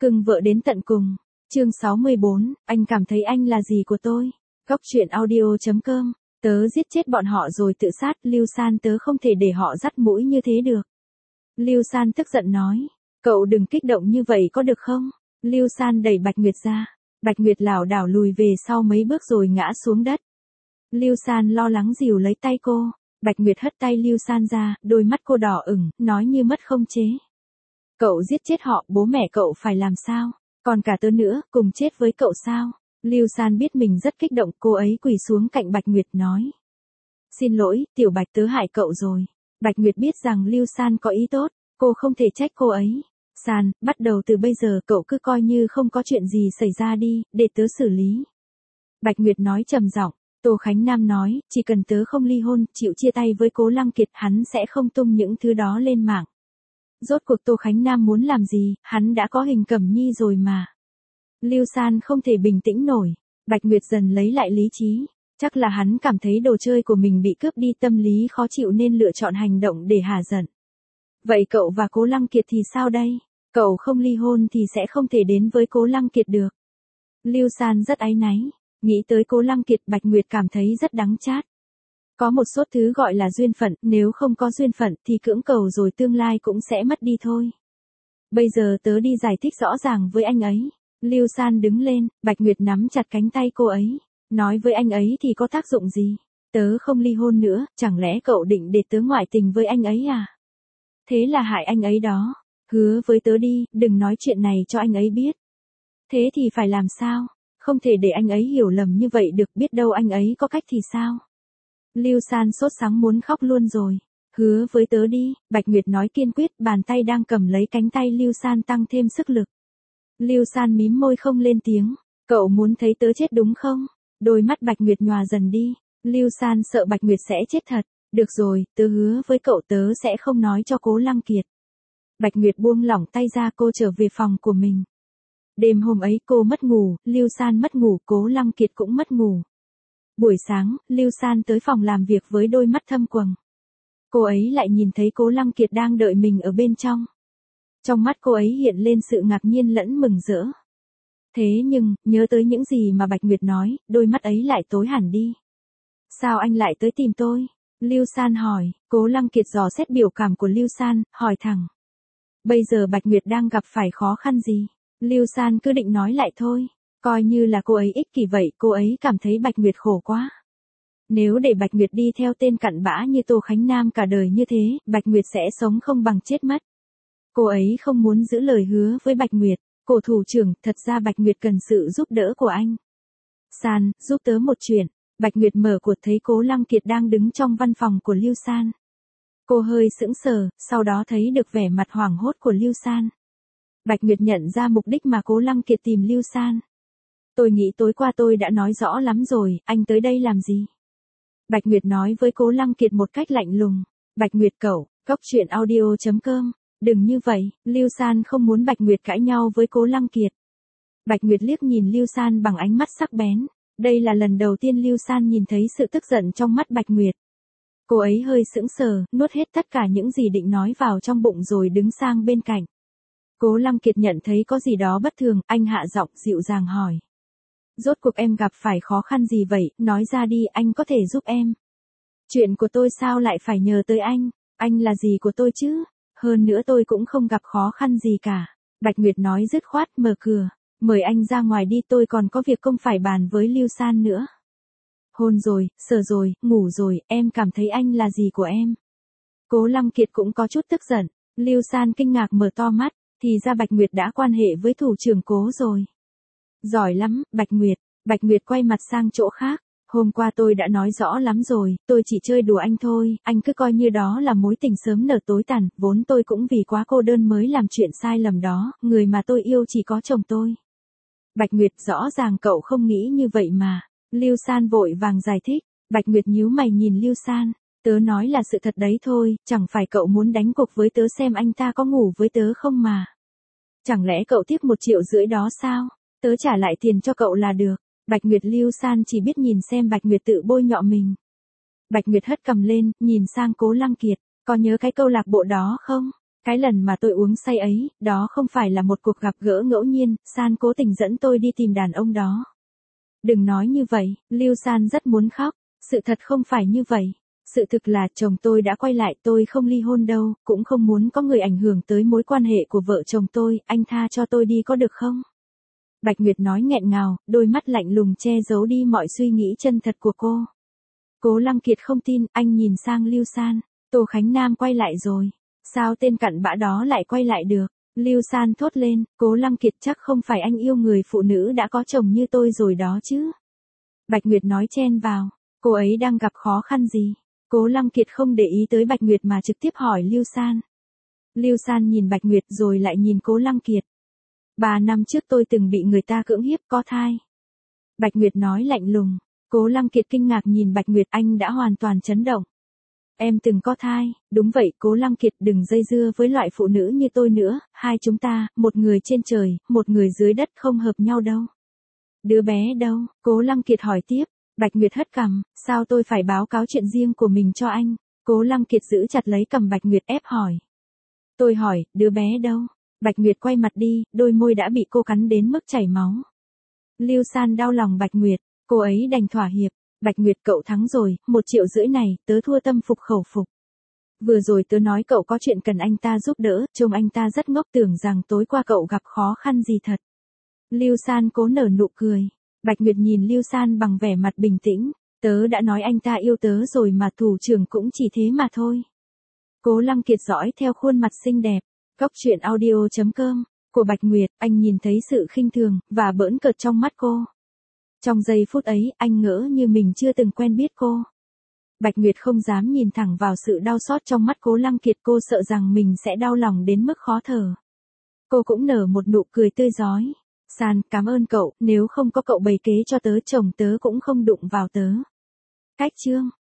Cưng vợ đến tận cùng. Chương 64, anh cảm thấy anh là gì của tôi? Góc truyện audio.com. Tớ giết chết bọn họ rồi tự sát, Lưu San, tớ không thể để họ dắt mũi như thế được. Lưu San tức giận nói. Cậu đừng kích động như vậy có được không? Lưu San đẩy Bạch Nguyệt ra. Bạch Nguyệt lảo đảo lùi về sau mấy bước rồi ngã xuống đất. Lưu San lo lắng dìu lấy tay cô. Bạch Nguyệt hất tay Lưu San ra, đôi mắt cô đỏ ửng, nói như mất không chế. Cậu giết chết họ, bố mẹ cậu phải làm sao? Còn cả tớ nữa, cùng chết với cậu sao? Lưu San biết mình rất kích động, cô ấy quỳ xuống cạnh Bạch Nguyệt nói. Xin lỗi, Tiểu Bạch, tớ hại cậu rồi. Bạch Nguyệt biết rằng Lưu San có ý tốt, cô không thể trách cô ấy. San, bắt đầu từ bây giờ cậu cứ coi như không có chuyện gì xảy ra đi, để tớ xử lý. Bạch Nguyệt nói trầm giọng. Tô Khánh Nam nói, chỉ cần tớ không ly hôn, chịu chia tay với Cố Lăng Kiệt, hắn sẽ không tung những thứ đó lên mạng. Rốt cuộc Tô Khánh Nam muốn làm gì, hắn đã có Hình Cẩm Nhi rồi mà. Lưu San không thể bình tĩnh nổi. Bạch Nguyệt dần lấy lại lý trí. Chắc là hắn cảm thấy đồ chơi của mình bị cướp đi, tâm lý khó chịu nên lựa chọn hành động để hả giận. Vậy cậu và Cố Lăng Kiệt thì sao đây? Cậu không ly hôn thì sẽ không thể đến với Cố Lăng Kiệt được. Lưu San rất áy náy. Nghĩ tới Cố Lăng Kiệt, Bạch Nguyệt cảm thấy rất đắng chát. Có một số thứ gọi là duyên phận, nếu không có duyên phận thì cưỡng cầu rồi tương lai cũng sẽ mất đi thôi. Bây giờ tớ đi giải thích rõ ràng với anh ấy. Lưu San đứng lên, Bạch Nguyệt nắm chặt cánh tay cô ấy. Nói với anh ấy thì có tác dụng gì? Tớ không ly hôn nữa, chẳng lẽ cậu định để tớ ngoại tình với anh ấy à? Thế là hại anh ấy đó. Hứa với tớ đi, đừng nói chuyện này cho anh ấy biết. Thế thì phải làm sao? Không thể để anh ấy hiểu lầm như vậy được, biết đâu anh ấy có cách thì sao? Lưu San sốt sắng muốn khóc luôn rồi. Hứa với tớ đi, Bạch Nguyệt nói kiên quyết, bàn tay đang cầm lấy cánh tay Lưu San tăng thêm sức lực. Lưu San mím môi không lên tiếng. Cậu muốn thấy tớ chết đúng không? Đôi mắt Bạch Nguyệt nhòa dần đi. Lưu San sợ Bạch Nguyệt sẽ chết thật. Được rồi, tớ hứa với cậu tớ sẽ không nói cho Cố Lăng Kiệt. Bạch Nguyệt buông lỏng tay ra, cô trở về phòng của mình. Đêm hôm ấy cô mất ngủ, Lưu San mất ngủ, Cố Lăng Kiệt cũng mất ngủ. Buổi sáng, Lưu San tới phòng làm việc với đôi mắt thâm quầng. Cô ấy lại nhìn thấy Cố Lăng Kiệt đang đợi mình ở bên trong. Trong mắt cô ấy hiện lên sự ngạc nhiên lẫn mừng rỡ. Thế nhưng, nhớ tới những gì mà Bạch Nguyệt nói, đôi mắt ấy lại tối hẳn đi. Sao anh lại tới tìm tôi? Lưu San hỏi. Cố Lăng Kiệt dò xét biểu cảm của Lưu San, hỏi thẳng. Bây giờ Bạch Nguyệt đang gặp phải khó khăn gì? Lưu San cứ định nói lại thôi. Coi như là cô ấy ích kỷ vậy, cô ấy cảm thấy Bạch Nguyệt khổ quá. Nếu để Bạch Nguyệt đi theo tên cặn bã như Tô Khánh Nam cả đời như thế, Bạch Nguyệt sẽ sống không bằng chết mất. Cô ấy không muốn giữ lời hứa với Bạch Nguyệt. Cổ thủ trưởng, thật ra Bạch Nguyệt cần sự giúp đỡ của anh. San, giúp tớ một chuyện. Bạch Nguyệt mở cuộc thấy Cố Lăng Kiệt đang đứng trong văn phòng của Lưu San. Cô hơi sững sờ, sau đó thấy được vẻ mặt hoảng hốt của Lưu San. Bạch Nguyệt nhận ra mục đích mà Cố Lăng Kiệt tìm Lưu San. Tôi nghĩ tối qua tôi đã nói rõ lắm rồi, anh tới đây làm gì? Bạch Nguyệt nói với Cố Lăng Kiệt một cách lạnh lùng. Bạch Nguyệt cậu, góc truyện audio.com. Đừng như vậy, Lưu San không muốn Bạch Nguyệt cãi nhau với Cố Lăng Kiệt. Bạch Nguyệt liếc nhìn Lưu San bằng ánh mắt sắc bén. Đây là lần đầu tiên Lưu San nhìn thấy sự tức giận trong mắt Bạch Nguyệt. Cô ấy hơi sững sờ, nuốt hết tất cả những gì định nói vào trong bụng rồi đứng sang bên cạnh. Cố Lăng Kiệt nhận thấy có gì đó bất thường, anh hạ giọng dịu dàng hỏi. Rốt cuộc em gặp phải khó khăn gì vậy, nói ra đi, anh có thể giúp em. Chuyện của tôi sao lại phải nhờ tới anh là gì của tôi chứ? Hơn nữa tôi cũng không gặp khó khăn gì cả. Bạch Nguyệt nói dứt khoát, mở cửa. Mời anh ra ngoài đi, tôi còn có việc công phải bàn với Lưu San nữa. Hôn rồi, sờ rồi, ngủ rồi, em cảm thấy anh là gì của em? Cố Lăng Kiệt cũng có chút tức giận. Lưu San kinh ngạc mở to mắt, thì ra Bạch Nguyệt đã quan hệ với thủ trưởng Cố rồi. Giỏi lắm, Bạch Nguyệt. Bạch Nguyệt quay mặt sang chỗ khác. Hôm qua tôi đã nói rõ lắm rồi, tôi chỉ chơi đùa anh thôi, anh cứ coi như đó là mối tình sớm nở tối tàn, vốn tôi cũng vì quá cô đơn mới làm chuyện sai lầm đó, người mà tôi yêu chỉ có chồng tôi. Bạch Nguyệt, rõ ràng cậu không nghĩ như vậy mà. Lưu San vội vàng giải thích. Bạch Nguyệt nhíu mày nhìn Lưu San. Tớ nói là sự thật đấy thôi, chẳng phải cậu muốn đánh cuộc với tớ xem anh ta có ngủ với tớ không mà. Chẳng lẽ cậu tiếc 1,5 triệu đó sao? Tớ trả lại tiền cho cậu là được. Bạch Nguyệt. Lưu San chỉ biết nhìn xem Bạch Nguyệt tự bôi nhọ mình. Bạch Nguyệt hất cầm lên, nhìn sang Cố Lăng Kiệt. Có nhớ cái câu lạc bộ đó không? Cái lần mà tôi uống say ấy, đó không phải là một cuộc gặp gỡ ngẫu nhiên, San cố tình dẫn tôi đi tìm đàn ông đó. Đừng nói như vậy, Lưu San rất muốn khóc, sự thật không phải như vậy. Sự thực là chồng tôi đã quay lại, tôi không ly hôn đâu, cũng không muốn có người ảnh hưởng tới mối quan hệ của vợ chồng tôi, anh tha cho tôi đi có được không? Bạch Nguyệt nói nghẹn ngào, đôi mắt lạnh lùng che giấu đi mọi suy nghĩ chân thật của cô. Cố Lăng Kiệt không tin, anh nhìn sang Lưu San, Tô Khánh Nam quay lại rồi. Sao tên cặn bã đó lại quay lại được? Lưu San thốt lên, Cố Lăng Kiệt chắc không phải anh yêu người phụ nữ đã có chồng như tôi rồi đó chứ. Bạch Nguyệt nói chen vào, cô ấy đang gặp khó khăn gì? Cố Lăng Kiệt không để ý tới Bạch Nguyệt mà trực tiếp hỏi Lưu San. Lưu San nhìn Bạch Nguyệt rồi lại nhìn Cố Lăng Kiệt. 3 năm trước tôi từng bị người ta cưỡng hiếp có thai. Bạch Nguyệt nói lạnh lùng. Cố Lăng Kiệt kinh ngạc nhìn Bạch Nguyệt, anh đã hoàn toàn chấn động. Em từng có thai, đúng vậy Cố Lăng Kiệt, đừng dây dưa với loại phụ nữ như tôi nữa, hai chúng ta, một người trên trời, một người dưới đất không hợp nhau đâu. Đứa bé đâu? Cố Lăng Kiệt hỏi tiếp. Bạch Nguyệt hất cằm, sao tôi phải báo cáo chuyện riêng của mình cho anh? Cố Lăng Kiệt giữ chặt lấy cằm Bạch Nguyệt ép hỏi. Tôi hỏi, đứa bé đâu? Bạch Nguyệt quay mặt đi, đôi môi đã bị cô cắn đến mức chảy máu. Lưu San đau lòng Bạch Nguyệt, cô ấy đành thỏa hiệp. Bạch Nguyệt, cậu thắng rồi, 1,5 triệu này, tớ thua tâm phục khẩu phục. Vừa rồi tớ nói cậu có chuyện cần anh ta giúp đỡ, trông anh ta rất ngốc, tưởng rằng tối qua cậu gặp khó khăn gì thật. Lưu San cố nở nụ cười. Bạch Nguyệt nhìn Lưu San bằng vẻ mặt bình tĩnh, tớ đã nói anh ta yêu tớ rồi mà, thủ trưởng cũng chỉ thế mà thôi. Cố Lăng Kiệt dõi theo khuôn mặt xinh đẹp, Cóc truyện audio.com, của Bạch Nguyệt, anh nhìn thấy sự khinh thường, và bỡn cợt trong mắt cô. Trong giây phút ấy, anh ngỡ như mình chưa từng quen biết cô. Bạch Nguyệt không dám nhìn thẳng vào sự đau xót trong mắt Cố Lăng Kiệt, cô sợ rằng mình sẽ đau lòng đến mức khó thở. Cô cũng nở một nụ cười tươi rói. San, cảm ơn cậu, nếu không có cậu bày kế cho tớ, chồng tớ cũng không đụng vào tớ. Cách chương